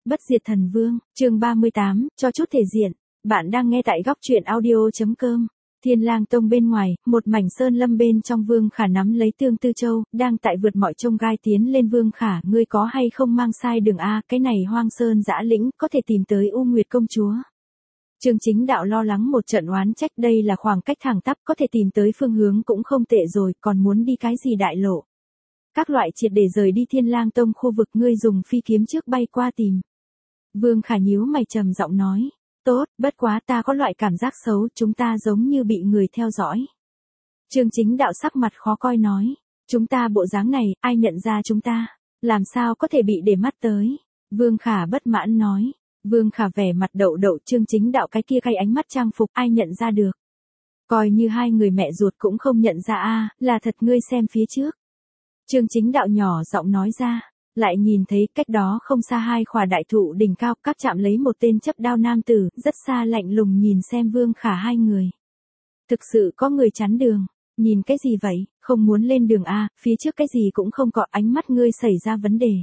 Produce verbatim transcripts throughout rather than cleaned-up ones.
Bất diệt thần vương, chương ba mươi tám, cho chút thể diện. Bạn đang nghe tại góc truyện audio.com. Thiên Lang Tông bên ngoài, một mảnh sơn lâm bên trong Vương Khả nắm lấy Tương Tư Châu, đang tại vượt mọi chông gai tiến lên. Vương Khả, ngươi có hay không mang sai đường a, cái này hoang sơn dã lĩnh, có thể tìm tới U Nguyệt công chúa. Trương Chính Đạo lo lắng một trận oán trách, đây là khoảng cách thẳng tắp, có thể tìm tới phương hướng cũng không tệ rồi, còn muốn đi cái gì đại lộ. Các loại triệt để rời đi Thiên Lang Tông khu vực, ngươi dùng phi kiếm trước bay qua tìm. Vương Khả nhíu mày trầm giọng nói, tốt, bất quá ta có loại cảm giác xấu, chúng ta giống như bị người theo dõi. Trương Chính Đạo sắc mặt khó coi nói, chúng ta bộ dáng này, ai nhận ra chúng ta, làm sao có thể bị để mắt tới. Vương Khả bất mãn nói, Vương Khả vẻ mặt đậu đậu. Trương Chính Đạo cái kia cay ánh mắt trang phục, ai nhận ra được. Coi như hai người mẹ ruột cũng không nhận ra a, là thật, ngươi xem phía trước. Trương Chính Đạo nhỏ giọng nói ra, lại nhìn thấy cách đó không xa hai khỏa đại thụ đỉnh cao, các chạm lấy một tên chấp đao nam tử, rất xa lạnh lùng nhìn xem Vương Khả hai người. Thực sự có người chắn đường, nhìn cái gì vậy, không muốn lên đường a, phía trước cái gì cũng không có, ánh mắt ngươi xảy ra vấn đề.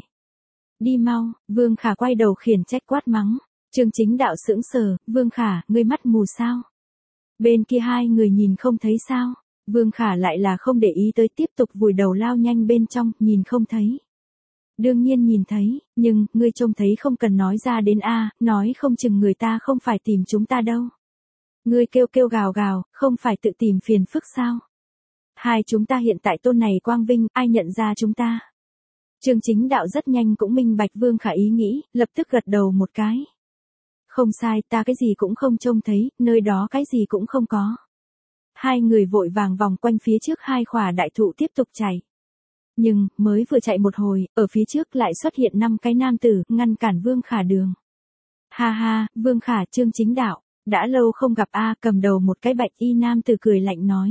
Đi mau. Vương Khả quay đầu khiển trách quát mắng. Trương Chính Đạo sững sờ, Vương Khả, ngươi mắt mù sao? Bên kia hai người nhìn không thấy sao? Vương Khả lại là không để ý tới, tiếp tục vùi đầu lao nhanh bên trong, nhìn không thấy. Đương nhiên nhìn thấy, nhưng, ngươi trông thấy không cần nói ra đến a, nói không chừng người ta không phải tìm chúng ta đâu. Ngươi kêu kêu gào gào, không phải tự tìm phiền phức sao? Hai chúng ta hiện tại tôn này quang vinh, ai nhận ra chúng ta? Trương Chính Đạo rất nhanh cũng minh bạch Vương Khả ý nghĩ, lập tức gật đầu một cái. Không sai, ta cái gì cũng không trông thấy, nơi đó cái gì cũng không có. Hai người vội vàng vòng quanh phía trước hai khỏa đại thụ tiếp tục chạy. Nhưng, mới vừa chạy một hồi, ở phía trước lại xuất hiện năm cái nam tử, ngăn cản Vương Khả đường. Ha ha, Vương Khả, Trương Chính Đạo, đã lâu không gặp a, cầm đầu một cái bạch y nam tử cười lạnh nói.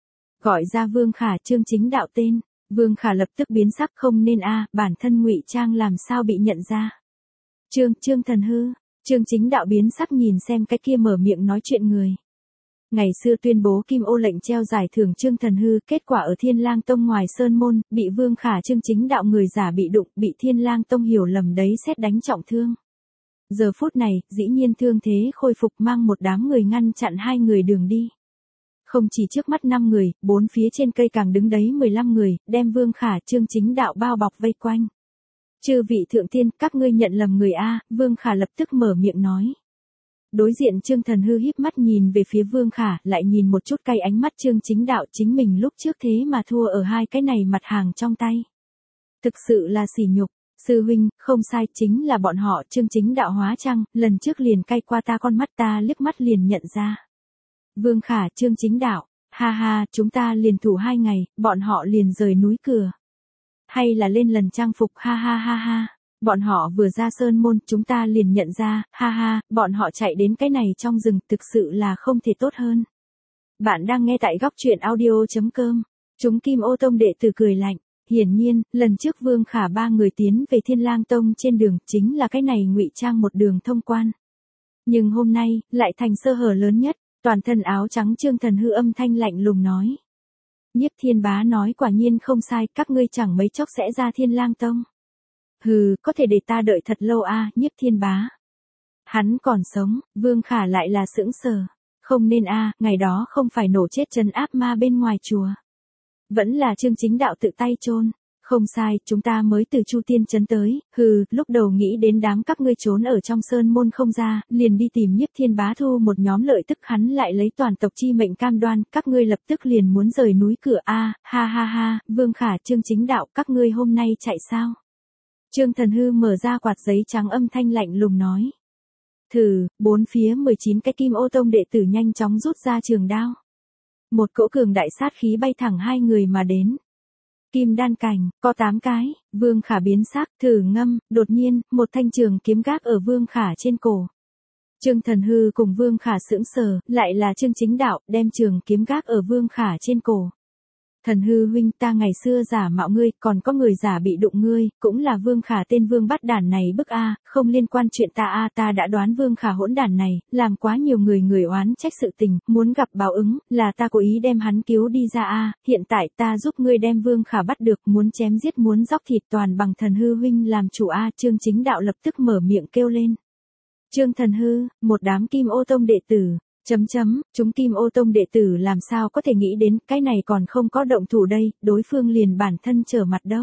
Gọi ra Vương Khả, Trương Chính Đạo tên. Vương Khả lập tức biến sắc, không nên a, bản thân ngụy trang làm sao bị nhận ra. Trương, Trương Thần Hư. Trương Chính Đạo biến sắc nhìn xem cái kia mở miệng nói chuyện người. Ngày xưa tuyên bố Kim Ô lệnh treo giải thưởng Trương Thần Hư, kết quả ở Thiên Lang Tông ngoài sơn môn, bị Vương Khả Trương Chính Đạo người giả bị đụng, bị Thiên Lang Tông hiểu lầm đấy sét đánh trọng thương. Giờ phút này, dĩ nhiên thương thế khôi phục, mang một đám người ngăn chặn hai người đường đi. Không chỉ trước mắt năm người, bốn phía trên cây càng đứng đấy mười lăm người, đem Vương Khả Trương Chính Đạo bao bọc vây quanh. Chư vị thượng tiên, các ngươi nhận lầm người a, Vương Khả lập tức mở miệng nói. Đối diện Trương Thần Hư híp mắt nhìn về phía Vương Khả, lại nhìn một chút cay ánh mắt Trương Chính Đạo, chính mình lúc trước thế mà thua ở hai cái này mặt hàng trong tay. Thực sự là sỉ nhục. Sư huynh, không sai, chính là bọn họ. Trương Chính Đạo hóa trang, lần trước liền cay qua ta con mắt, ta liếc mắt liền nhận ra. Vương Khả, Trương Chính Đạo, ha ha, chúng ta liền thủ hai ngày, bọn họ liền rời núi cửa. Hay là lên lần trang phục, ha ha ha ha, bọn họ vừa ra sơn môn, chúng ta liền nhận ra, ha ha, bọn họ chạy đến cái này trong rừng, thực sự là không thể tốt hơn. Bạn đang nghe tại góc truyện audio.com, chúng Kim Ô Tông đệ tử cười lạnh, hiển nhiên, lần trước Vương Khả ba người tiến về Thiên Lang Tông trên đường, chính là cái này ngụy trang một đường thông quan. Nhưng hôm nay, lại thành sơ hở lớn nhất. Toàn thân áo trắng Trương Thần Hư âm thanh lạnh lùng nói. Nhiếp Thiên Bá nói quả nhiên không sai, các ngươi chẳng mấy chốc sẽ ra Thiên Lang Tông. Hừ, có thể để ta đợi thật lâu a, à, Nhiếp Thiên Bá. Hắn còn sống, Vương Khả lại là sững sờ. Không nên a, à, ngày đó không phải nổ chết trấn áp ma bên ngoài chùa. Vẫn là Trương Chính Đạo tự tay chôn. Không sai, chúng ta mới từ Chu Tiên trấn tới, hừ, lúc đầu nghĩ đến đám các ngươi trốn ở trong sơn môn không ra, liền đi tìm Nhiếp Thiên Bá thu một nhóm lợi tức, hắn lại lấy toàn tộc chi mệnh cam đoan, các ngươi lập tức liền muốn rời núi cửa a, à, ha ha ha, Vương Khả Trương Chính Đạo, các ngươi hôm nay chạy sao? Trương Thần Hư mở ra quạt giấy trắng âm thanh lạnh lùng nói. Thử, bốn phía mười chín cái Kim Ô Tông đệ tử nhanh chóng rút ra trường đao. Một cỗ cường đại sát khí bay thẳng hai người mà đến. Kim đan cảnh, có tám cái, Vương Khả biến sắc, thử ngâm, đột nhiên, một thanh trường kiếm gác ở Vương Khả trên cổ. Trương Thần Hư cùng Vương Khả sững sờ, lại là Trương Chính Đạo, đem trường kiếm gác ở Vương Khả trên cổ. Thần hư huynh, ta ngày xưa giả mạo ngươi, còn có người giả bị đụng ngươi, cũng là Vương Khả tên Vương bắt đản này bức a, không liên quan chuyện ta a, ta đã đoán Vương Khả hỗn đản này, làm quá nhiều người người oán trách sự tình, muốn gặp báo ứng, là ta cố ý đem hắn cứu đi ra a, hiện tại ta giúp ngươi đem Vương Khả bắt được, muốn chém giết muốn dóc thịt toàn bằng thần hư huynh làm chủ a. Trương Chính Đạo lập tức mở miệng kêu lên. Trương Thần Hư, một đám Kim Ô Tông đệ tử. Chấm chấm, chúng Kim Ô Tông đệ tử làm sao có thể nghĩ đến, cái này còn không có động thủ đây, đối phương liền bản thân trở mặt đâu.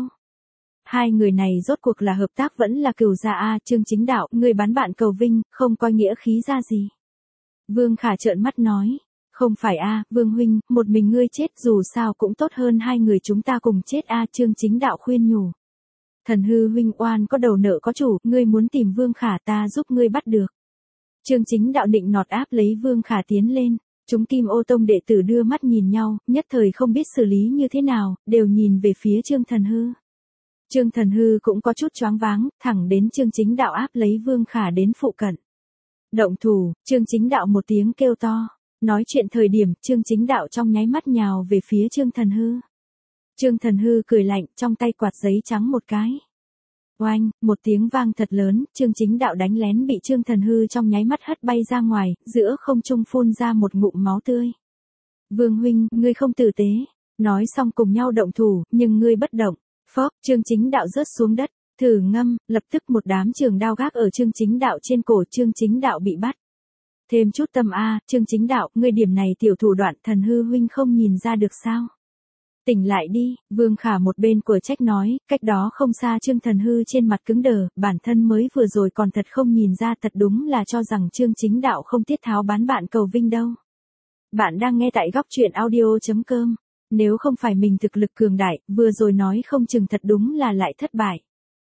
Hai người này rốt cuộc là hợp tác vẫn là cừu gia a. Trương Chính Đạo, người bán bạn cầu vinh, không coi nghĩa khí ra gì. Vương Khả trợn mắt nói, không phải a, Vương huynh, một mình ngươi chết dù sao cũng tốt hơn hai người chúng ta cùng chết a. Trương Chính Đạo khuyên nhủ. Thần hư huynh oan có đầu nợ có chủ, ngươi muốn tìm Vương Khả ta giúp ngươi bắt được. Trương Chính Đạo định nọt áp lấy Vương Khả tiến lên, chúng Kim Ô Tông đệ tử đưa mắt nhìn nhau, nhất thời không biết xử lý như thế nào, đều nhìn về phía Trương Thần Hư. Trương Thần Hư cũng có chút choáng váng, thẳng đến Trương Chính Đạo áp lấy Vương Khả đến phụ cận. Động thủ, Trương Chính Đạo một tiếng kêu to, nói chuyện thời điểm Trương Chính Đạo trong nháy mắt nhào về phía Trương Thần Hư. Trương Thần Hư cười lạnh, trong tay quạt giấy trắng một cái. Oanh, một tiếng vang thật lớn, Trương Chính Đạo đánh lén bị Trương Thần Hư trong nháy mắt hất bay ra ngoài, giữa không trung phun ra một ngụm máu tươi. Vương huynh, ngươi không tử tế. Nói xong cùng nhau động thủ, nhưng ngươi bất động. Phốc, Trương Chính Đạo rớt xuống đất, thử ngâm, lập tức một đám trường đao gác ở Trương Chính Đạo trên cổ, Trương Chính Đạo bị bắt. Thêm chút tâm a, Trương Chính Đạo, ngươi điểm này tiểu thủ đoạn Thần Hư huynh không nhìn ra được sao? Tỉnh lại đi, Vương Khả một bên của trách nói, cách đó không xa Trương Thần Hư trên mặt cứng đờ, bản thân mới vừa rồi còn thật không nhìn ra, thật đúng là cho rằng Trương Chính Đạo không tiết tháo bán bạn cầu vinh đâu. Bạn đang nghe tại góc truyện audio chấm com, nếu không phải mình thực lực cường đại, vừa rồi nói không chừng thật đúng là lại thất bại.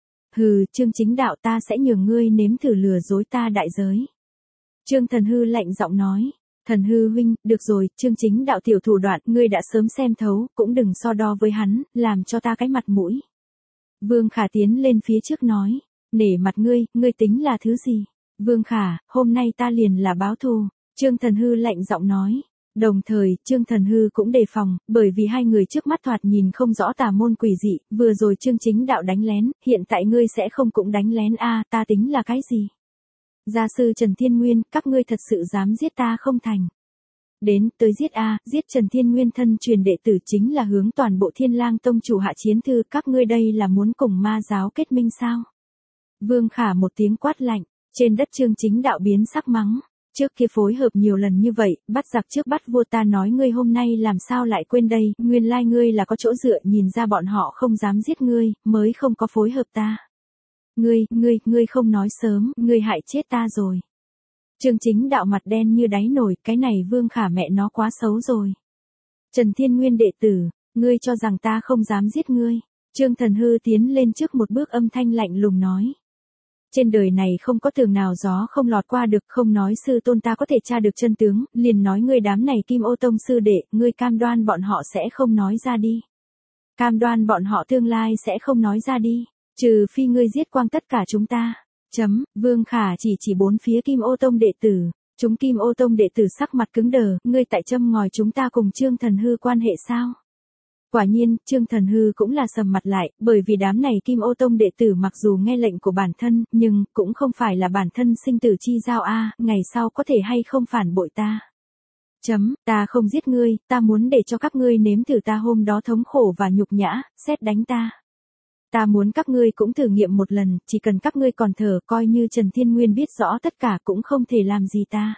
Hừ, Trương Chính Đạo ta sẽ nhường ngươi nếm thử lừa dối ta đại giới. Trương Thần Hư lạnh giọng nói. Thần hư huynh, được rồi, Trương Chính Đạo tiểu thủ đoạn, ngươi đã sớm xem thấu, cũng đừng so đo với hắn, làm cho ta cái mặt mũi. Vương Khả tiến lên phía trước nói, nể mặt ngươi, ngươi tính là thứ gì? Vương Khả, hôm nay ta liền là báo thù. Trương Thần Hư lạnh giọng nói. Đồng thời, Trương Thần Hư cũng đề phòng, bởi vì hai người trước mắt thoạt nhìn không rõ tà môn quỷ dị, vừa rồi Trương Chính Đạo đánh lén, hiện tại ngươi sẽ không cũng đánh lén a, ta tính là cái gì? Gia sư Trần Thiên Nguyên, các ngươi thật sự dám giết ta không thành. Đến, tới giết a, giết Trần Thiên Nguyên thân truyền đệ tử chính là hướng toàn bộ Thiên Lang Tông chủ hạ chiến thư, các ngươi đây là muốn cùng ma giáo kết minh sao? Vương Khả một tiếng quát lạnh, trên đất Trương Chính Đạo biến sắc mắng. Trước kia phối hợp nhiều lần như vậy, bắt giặc trước bắt vua, ta nói ngươi hôm nay làm sao lại quên đây, nguyên lai ngươi là có chỗ dựa, nhìn ra bọn họ không dám giết ngươi, mới không có phối hợp ta. Ngươi, ngươi, ngươi không nói sớm, ngươi hại chết ta rồi. Trương Chính Đạo mặt đen như đáy nồi, cái này Vương Khả mẹ nó quá xấu rồi. Trần Thiên Nguyên đệ tử, ngươi cho rằng ta không dám giết ngươi. Trương Thần Hư tiến lên trước một bước, âm thanh lạnh lùng nói. Trên đời này không có tường nào gió không lọt qua được, không nói sư tôn ta có thể tra được chân tướng, liền nói ngươi đám này Kim Ô Tông sư đệ, ngươi cam đoan bọn họ sẽ không nói ra đi. Cam đoan bọn họ tương lai sẽ không nói ra đi. Trừ phi ngươi giết quang tất cả chúng ta. Chấm, Vương Khả chỉ chỉ bốn phía Kim Ô Tông đệ tử. Chúng Kim Ô Tông đệ tử sắc mặt cứng đờ, ngươi tại châm ngòi chúng ta cùng Trương Thần Hư quan hệ sao? Quả nhiên, Trương Thần Hư cũng là sầm mặt lại, bởi vì đám này Kim Ô Tông đệ tử mặc dù nghe lệnh của bản thân, nhưng cũng không phải là bản thân sinh tử chi giao a, ngày sau có thể hay không phản bội ta. Chấm, ta không giết ngươi, ta muốn để cho các ngươi nếm thử ta hôm đó thống khổ và nhục nhã, xét đánh ta. Ta muốn các ngươi cũng thử nghiệm một lần, chỉ cần các ngươi còn thở, coi như Trần Thiên Nguyên biết rõ tất cả cũng không thể làm gì ta.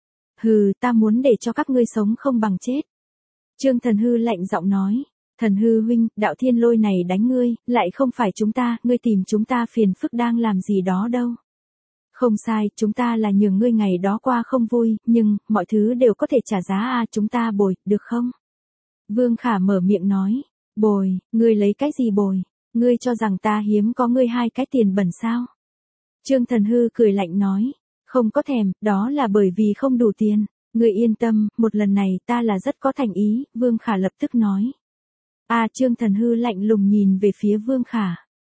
Hừ, ta muốn để cho các ngươi sống không bằng chết. Trương Thần Hư lạnh giọng nói. Thần Hư huynh, đạo thiên lôi này đánh ngươi, lại không phải chúng ta, ngươi tìm chúng ta phiền phức đang làm gì đó đâu. Không sai, chúng ta là nhường ngươi ngày đó qua không vui, nhưng, mọi thứ đều có thể trả giá a, chúng ta bồi, được không? Vương Khả mở miệng nói. Bồi, ngươi lấy cái gì bồi? Ngươi cho rằng ta hiếm có ngươi hai cái tiền bẩn sao? Trương Thần Hư cười lạnh nói. Không có thèm, đó là bởi vì không đủ tiền. Ngươi yên tâm, một lần này ta là rất có thành ý, Vương Khả lập tức nói. A à, Trương Thần Hư lạnh lùng nhìn về phía Vương Khả.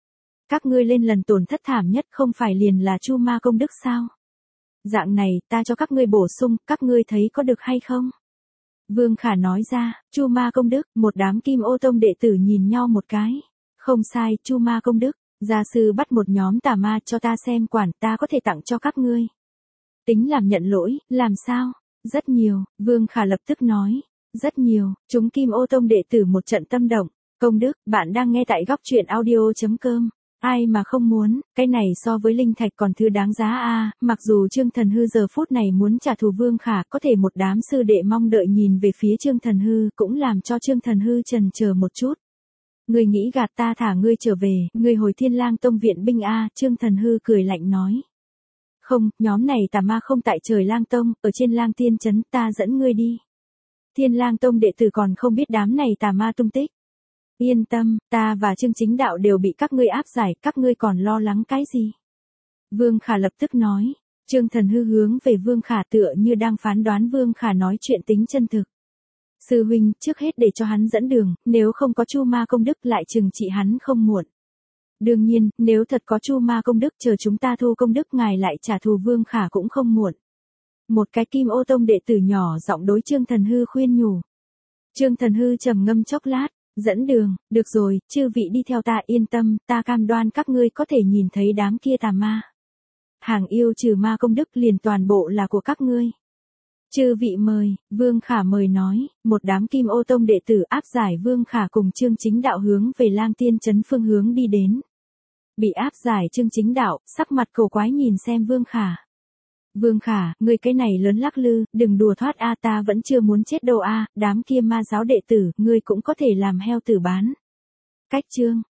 Các ngươi lên lần tổn thất thảm nhất không phải liền là Chu Ma công đức sao? Dạng này, ta cho các ngươi bổ sung, các ngươi thấy có được hay không? Vương Khả nói ra, Chu Ma Công Đức, một đám Kim Ô Tông đệ tử nhìn nhau một cái. Không sai, Chu Ma Công Đức, gia sư bắt một nhóm tà ma cho ta xem quản, ta có thể tặng cho các ngươi. Tính làm nhận lỗi, làm sao? Rất nhiều, Vương Khả lập tức nói. Rất nhiều, chúng Kim Ô Tông đệ tử một trận tâm động. Công Đức, bạn đang nghe tại góc truyện audio.com. Ai mà không muốn, cái này so với linh thạch còn thứ đáng giá a. À, mặc dù Trương Thần Hư giờ phút này muốn trả thù Vương Khả, có thể một đám sư đệ mong đợi nhìn về phía Trương Thần Hư cũng làm cho Trương Thần Hư chần chờ một chút. Ngươi nghĩ gạt ta thả ngươi trở về, ngươi hồi Thiên Lang Tông viện binh a. À, Trương Thần Hư cười lạnh nói. Không, nhóm này tà ma không tại trời Lang Tông, ở trên Lang Tiên Trấn, ta dẫn ngươi đi. Thiên Lang Tông đệ tử còn không biết đám này tà ma tung tích. Yên tâm, ta và Trương Chính Đạo đều bị các ngươi áp giải, các ngươi còn lo lắng cái gì? Vương Khả lập tức nói. Trương Thần Hư hướng về Vương Khả tựa như đang phán đoán Vương Khả nói chuyện tính chân thực. Sư huynh, trước hết để cho hắn dẫn đường, nếu không có Chu Ma Công Đức lại trừng trị hắn không muộn. Đương nhiên, nếu thật có Chu Ma Công Đức chờ chúng ta thu công đức ngài lại trả thù Vương Khả cũng không muộn. Một cái Kim Ô Tông đệ tử nhỏ giọng đối Trương Thần Hư khuyên nhủ. Trương Thần Hư trầm ngâm chốc lát. Dẫn đường, được rồi, chư vị đi theo ta yên tâm, ta cam đoan các ngươi có thể nhìn thấy đám kia tà ma. Hàng yêu trừ ma công đức liền toàn bộ là của các ngươi. Chư vị mời, Vương Khả mời nói, một đám Kim Ô Tông đệ tử áp giải Vương Khả cùng Trương Chính Đạo hướng về Lang Tiên Trấn phương hướng đi đến. Bị áp giải Trương Chính Đạo, sắc mặt cổ quái nhìn xem Vương Khả. Vương Khả, ngươi cái này lớn lắc lư, đừng đùa thoát a, ta vẫn chưa muốn chết đâu a, đám kia ma giáo đệ tử, ngươi cũng có thể làm heo tử bán. Cách chương,